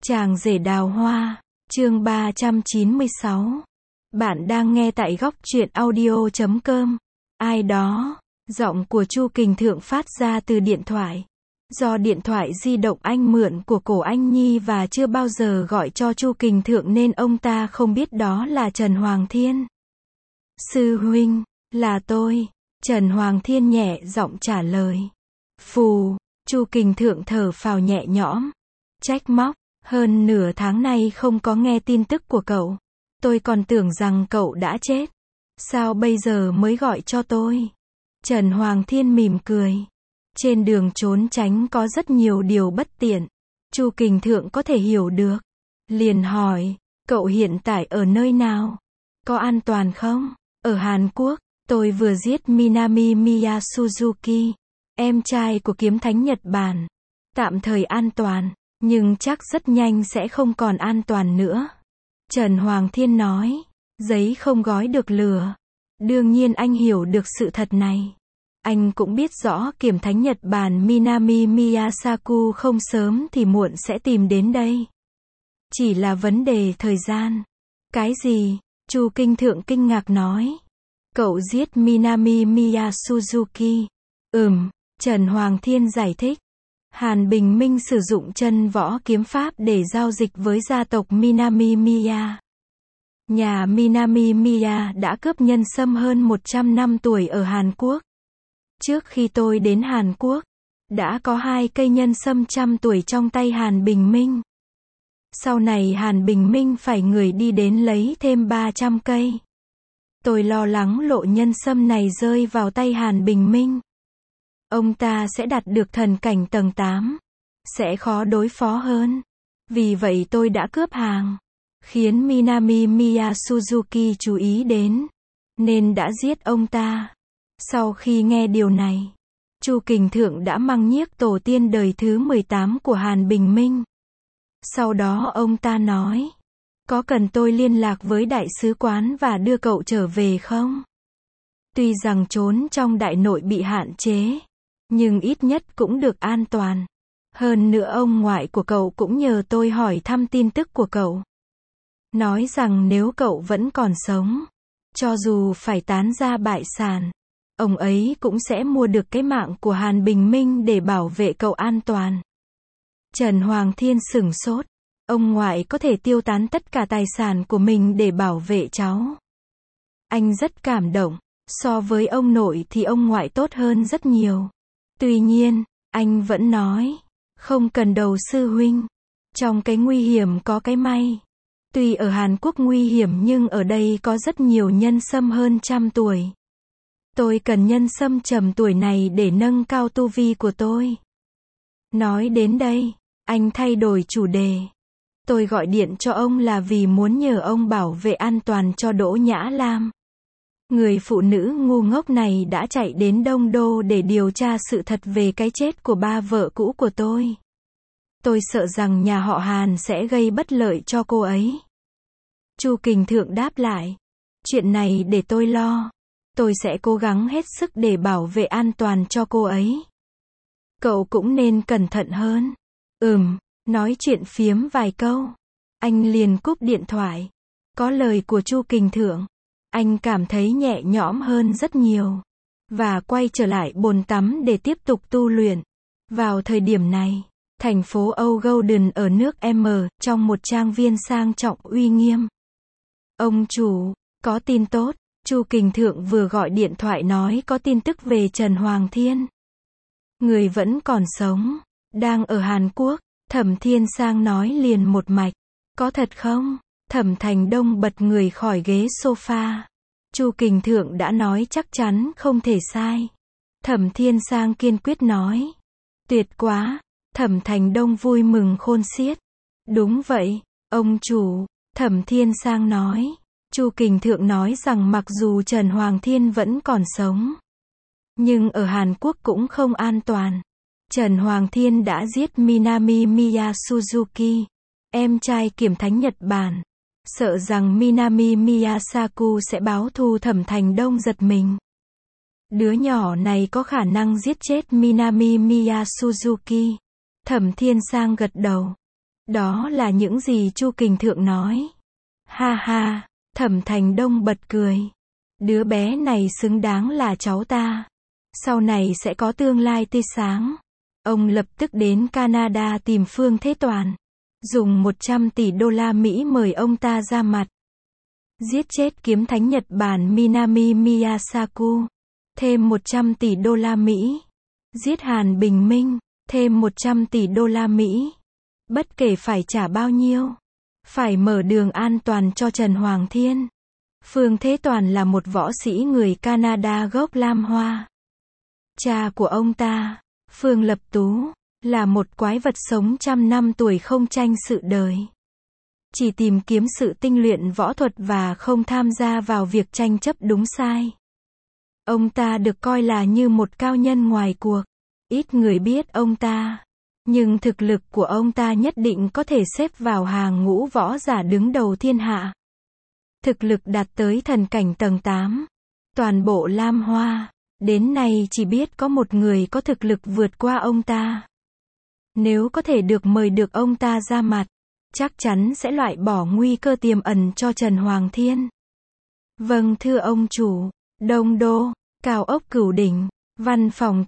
Chàng rể đào hoa, chương 396. Bạn đang nghe tại góc truyện audio.com. Ai đó, giọng của Chu Kình Thượng phát ra từ điện thoại. Do điện thoại di động anh mượn của Cổ Anh Nhi và chưa bao giờ gọi cho Chu Kình Thượng nên ông ta không biết đó là Trần Hoàng Thiên. Sư huynh, là tôi. Trần Hoàng Thiên nhẹ giọng trả lời. Phù, Chu Kình Thượng thở phào nhẹ nhõm. Trách móc, hơn nửa tháng nay không có nghe tin tức của cậu. Tôi còn tưởng rằng cậu đã chết. Sao bây giờ mới gọi cho tôi? Trần Hoàng Thiên mỉm cười. Trên đường trốn tránh có rất nhiều điều bất tiện. Chu Kình Thượng có thể hiểu được. Liền hỏi, cậu hiện tại ở nơi nào? Có an toàn không? Ở Hàn Quốc, tôi vừa giết Minami Miya Suzuki, em trai của kiếm thánh Nhật Bản. Tạm thời an toàn, nhưng chắc rất nhanh sẽ không còn an toàn nữa. Trần Hoàng Thiên nói, giấy không gói được lửa. Đương nhiên anh hiểu được sự thật này. Anh cũng biết rõ kiếm thánh Nhật Bản Minami Miyasaku không sớm thì muộn sẽ tìm đến đây. Chỉ là vấn đề thời gian. Cái gì? Chu Kình Thượng kinh ngạc nói. Cậu giết Minami Miya Suzuki. Trần Hoàng Thiên giải thích. Hàn Bình Minh sử dụng chân võ kiếm pháp để giao dịch với gia tộc Minami Miya. Nhà Minami Miya đã cướp nhân sâm hơn 100 năm tuổi ở Hàn Quốc. Trước khi tôi đến Hàn Quốc, đã có 2 cây nhân sâm trăm tuổi trong tay Hàn Bình Minh. Sau này Hàn Bình Minh phải người đi đến lấy thêm 300 cây. Tôi lo lắng lộ nhân sâm này rơi vào tay Hàn Bình Minh. Ông ta sẽ đạt được thần cảnh tầng 8. Sẽ khó đối phó hơn. Vì vậy tôi đã cướp hàng. Khiến Minami Miya Suzuki chú ý đến. Nên đã giết ông ta. Sau khi nghe điều này, Chu Kình Thượng đã măng nhiếc tổ tiên đời thứ 18 của Hàn Bình Minh. Sau đó ông ta nói, có cần tôi liên lạc với đại sứ quán và đưa cậu trở về không? Tuy rằng trốn trong đại nội bị hạn chế, nhưng ít nhất cũng được an toàn. Hơn nữa ông ngoại của cậu cũng nhờ tôi hỏi thăm tin tức của cậu. Nói rằng nếu cậu vẫn còn sống, cho dù phải tán gia bại sản, ông ấy cũng sẽ mua được cái mạng của Hàn Bình Minh để bảo vệ cậu an toàn. Trần Hoàng Thiên sửng sốt. Ông ngoại có thể tiêu tán tất cả tài sản của mình để bảo vệ cháu. Anh rất cảm động. So với ông nội thì ông ngoại tốt hơn rất nhiều. Tuy nhiên, anh vẫn nói, không cần đầu sư huynh. Trong cái nguy hiểm có cái may. Tuy ở Hàn Quốc nguy hiểm nhưng ở đây có rất nhiều nhân sâm hơn trăm tuổi. Tôi cần nhân sâm trầm tuổi này để nâng cao tu vi của tôi. Nói đến đây, anh thay đổi chủ đề. Tôi gọi điện cho ông là vì muốn nhờ ông bảo vệ an toàn cho Đỗ Nhã Lam. Người phụ nữ ngu ngốc này đã chạy đến Đông Đô để điều tra sự thật về cái chết của 3 vợ cũ của tôi. Tôi sợ rằng nhà họ Hàn sẽ gây bất lợi cho cô ấy. Chu Kình Thượng đáp lại. Chuyện này để tôi lo. Tôi sẽ cố gắng hết sức để bảo vệ an toàn cho cô ấy. Cậu cũng nên cẩn thận hơn. Nói chuyện phiếm vài câu. Anh liền cúp điện thoại. Có lời của Chu Kình Thượng. Anh cảm thấy nhẹ nhõm hơn rất nhiều. Và quay trở lại bồn tắm để tiếp tục tu luyện. Vào thời điểm này, thành phố Âu Golden ở nước M, trong một trang viên sang trọng uy nghiêm. Ông chủ, có tin tốt. Chu Kình Thượng vừa gọi điện thoại nói có tin tức về Trần Hoàng Thiên. Người vẫn còn sống. Đang ở Hàn Quốc. Thẩm Thiên Sang nói liền một mạch. Có thật không? Thẩm Thành Đông bật người khỏi ghế sofa. Chu Kình Thượng đã nói chắc chắn không thể sai. Thẩm Thiên Sang kiên quyết nói. Tuyệt quá. Thẩm Thành Đông vui mừng khôn xiết. Đúng vậy, ông chủ. Thẩm Thiên Sang nói. Chu Kình Thượng nói rằng mặc dù Trần Hoàng Thiên vẫn còn sống, nhưng ở Hàn Quốc cũng không an toàn. Trần Hoàng Thiên đã giết Minami Miya Suzuki, em trai kiếm thánh Nhật Bản. Sợ rằng Minami Miyasaku sẽ báo thù. Thẩm Thành Đông giật mình. Đứa nhỏ này có khả năng giết chết Minami Miya Suzuki. Thẩm Thiên Sang gật đầu. Đó là những gì Chu Kình Thượng nói. Ha ha, Thẩm Thành Đông bật cười. Đứa bé này xứng đáng là cháu ta. Sau này sẽ có tương lai tươi sáng. Ông lập tức đến Canada tìm Phương Thế Toàn. Dùng 100 tỷ đô la Mỹ mời ông ta ra mặt. Giết chết kiếm thánh Nhật Bản Minami Miyasaku. Thêm 100 tỷ đô la Mỹ. Giết Hàn Bình Minh. Thêm 100 tỷ đô la Mỹ. Bất kể phải trả bao nhiêu. Phải mở đường an toàn cho Trần Hoàng Thiên. Phương Thế Toàn là một võ sĩ người Canada gốc Lam Hoa. Cha của ông ta, Phương Lập Tú, là một quái vật sống trăm năm tuổi không tranh sự đời. Chỉ tìm kiếm sự tinh luyện võ thuật và không tham gia vào việc tranh chấp đúng sai. Ông ta được coi là như một cao nhân ngoài cuộc. Ít người biết ông ta. Nhưng thực lực của ông ta nhất định có thể xếp vào hàng ngũ võ giả đứng đầu thiên hạ. Thực lực đạt tới thần cảnh tầng 8. Toàn bộ Lam Hoa, đến nay chỉ biết có một người có thực lực vượt qua ông ta. Nếu có thể được mời được ông ta ra mặt, chắc chắn sẽ loại bỏ nguy cơ tiềm ẩn cho Trần Hoàng Thiên. Vâng thưa ông chủ, Đông Đô, Cao ốc Cửu Đỉnh, Văn phòng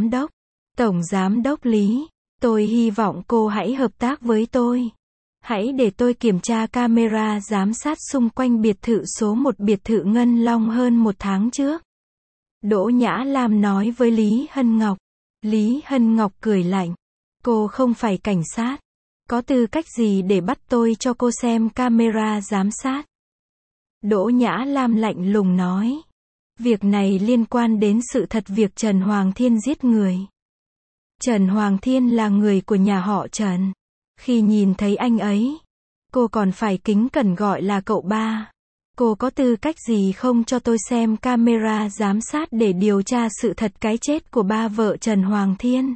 Tổng Giám đốc Lý, tôi hy vọng cô hãy hợp tác với tôi. Hãy để tôi kiểm tra camera giám sát xung quanh biệt thự số 1 biệt thự Ngân Long hơn 1 tháng trước. Đỗ Nhã Lam nói với Lý Hân Ngọc. Lý Hân Ngọc cười lạnh. Cô không phải cảnh sát. Có tư cách gì để bắt tôi cho cô xem camera giám sát? Đỗ Nhã Lam lạnh lùng nói. Việc này liên quan đến sự thật việc Trần Hoàng Thiên giết người. Trần Hoàng Thiên là người của nhà họ Trần. Khi nhìn thấy anh ấy, cô còn phải kính cẩn gọi là cậu ba. Cô có tư cách gì không cho tôi xem camera giám sát để điều tra sự thật cái chết của ba vợ Trần Hoàng Thiên?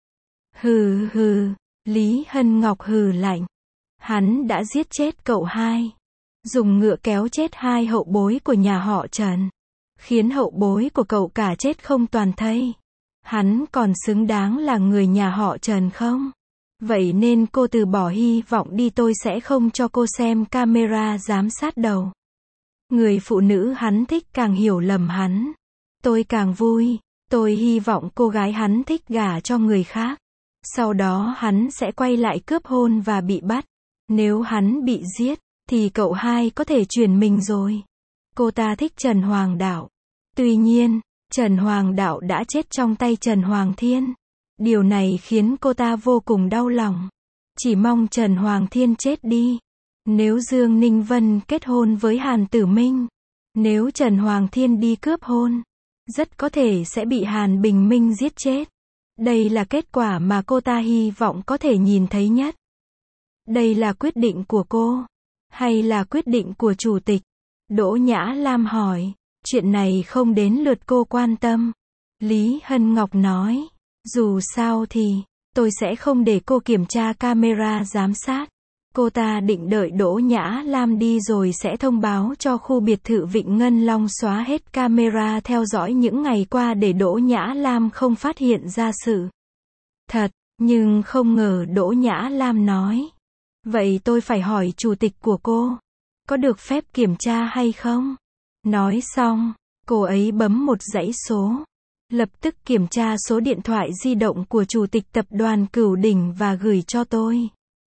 Hừ hừ, Lý Hân Ngọc hừ lạnh. Hắn đã giết chết cậu hai. Dùng ngựa kéo chết hai hậu bối của nhà họ Trần. Khiến hậu bối của cậu cả chết không toàn thây. Hắn còn xứng đáng là người nhà họ Trần không? Vậy nên cô từ bỏ hy vọng đi, tôi sẽ không cho cô xem camera giám sát đâu. Người phụ nữ hắn thích càng hiểu lầm hắn. Tôi càng vui. Tôi hy vọng cô gái hắn thích gả cho người khác. Sau đó hắn sẽ quay lại cướp hôn và bị bắt. Nếu hắn bị giết, thì cậu hai có thể chuyển mình rồi. Cô ta thích Trần Hoàng Đạo. Tuy nhiên, Trần Hoàng Đạo đã chết trong tay Trần Hoàng Thiên. Điều này khiến cô ta vô cùng đau lòng. Chỉ mong Trần Hoàng Thiên chết đi. Nếu Dương Ninh Vân kết hôn với Hàn Tử Minh, nếu Trần Hoàng Thiên đi cướp hôn, rất có thể sẽ bị Hàn Bình Minh giết chết. Đây là kết quả mà cô ta hy vọng có thể nhìn thấy nhất. Đây là quyết định của cô, hay là quyết định của chủ tịch? Đỗ Nhã Lam hỏi. Chuyện này không đến lượt cô quan tâm. Lý Hân Ngọc nói. Dù sao thì, tôi sẽ không để cô kiểm tra camera giám sát. Cô ta định đợi Đỗ Nhã Lam đi rồi sẽ thông báo cho khu biệt thự Vịnh Ngân Long xóa hết camera theo dõi những ngày qua để Đỗ Nhã Lam không phát hiện ra sự thật. Nhưng không ngờ Đỗ Nhã Lam nói. Vậy tôi phải hỏi chủ tịch của cô. Có được phép kiểm tra hay không? Nói xong, cô ấy bấm một dãy số. Lập tức kiểm tra số điện thoại di động của chủ tịch tập đoàn Cửu Đỉnh và gửi cho tôi.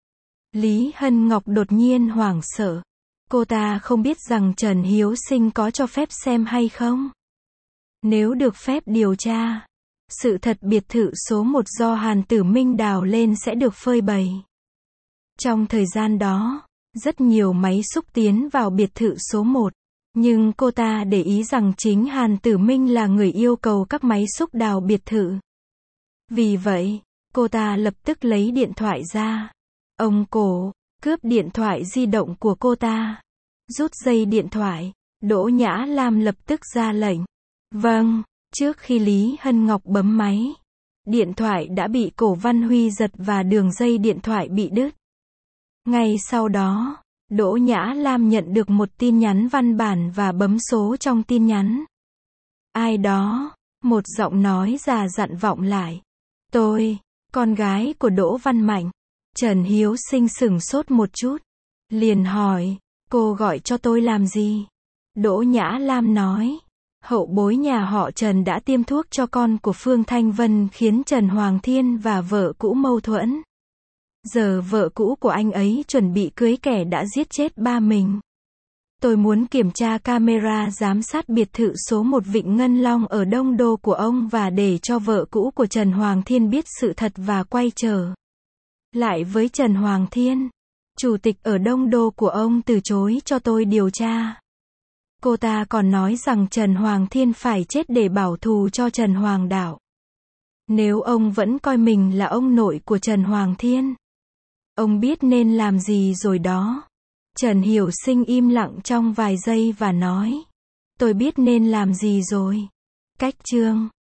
Lý Hân Ngọc đột nhiên hoảng sợ. Cô ta không biết rằng Trần Hiếu Sinh có cho phép xem hay không. Nếu được phép điều tra, sự thật biệt thự số 1 do Hàn Tử Minh đào lên sẽ được phơi bày. Trong thời gian đó, rất nhiều máy xúc tiến vào biệt thự số 1. Nhưng cô ta để ý rằng chính Hàn Tử Minh là người yêu cầu các máy xúc đào biệt thự. Vì vậy, cô ta lập tức lấy điện thoại ra. Ông cổ, cướp điện thoại di động của cô ta. Rút dây điện thoại, Đỗ Nhã Lam lập tức ra lệnh. Vâng, trước khi Lý Hân Ngọc bấm máy, điện thoại đã bị Cổ Văn Huy giật và đường dây điện thoại bị đứt. Ngay sau đó, Đỗ Nhã Lam nhận được một tin nhắn văn bản và bấm số trong tin nhắn. Ai đó, một giọng nói già dặn vọng lại. Tôi, con gái của Đỗ Văn Mạnh. Trần Hiếu Sinh sửng sốt một chút. Liền hỏi, cô gọi cho tôi làm gì? Đỗ Nhã Lam nói, hậu bối nhà họ Trần đã tiêm thuốc cho con của Phương Thanh Vân khiến Trần Hoàng Thiên và vợ cũ mâu thuẫn. Giờ vợ cũ của anh ấy chuẩn bị cưới kẻ đã giết chết ba mình. Tôi muốn kiểm tra camera giám sát biệt thự số 1 Vịnh Ngân Long ở Đông Đô của ông và để cho vợ cũ của Trần Hoàng Thiên biết sự thật và quay trở lại với Trần Hoàng Thiên. Chủ tịch ở Đông Đô của ông từ chối cho tôi điều tra. Cô ta còn nói rằng Trần Hoàng Thiên phải chết để bảo thù cho Trần Hoàng Đạo. Nếu ông vẫn coi mình là ông nội của Trần Hoàng Thiên, ông biết nên làm gì rồi đó. Trần Hiểu Sinh im lặng trong vài giây và nói, tôi biết nên làm gì rồi. Cách chương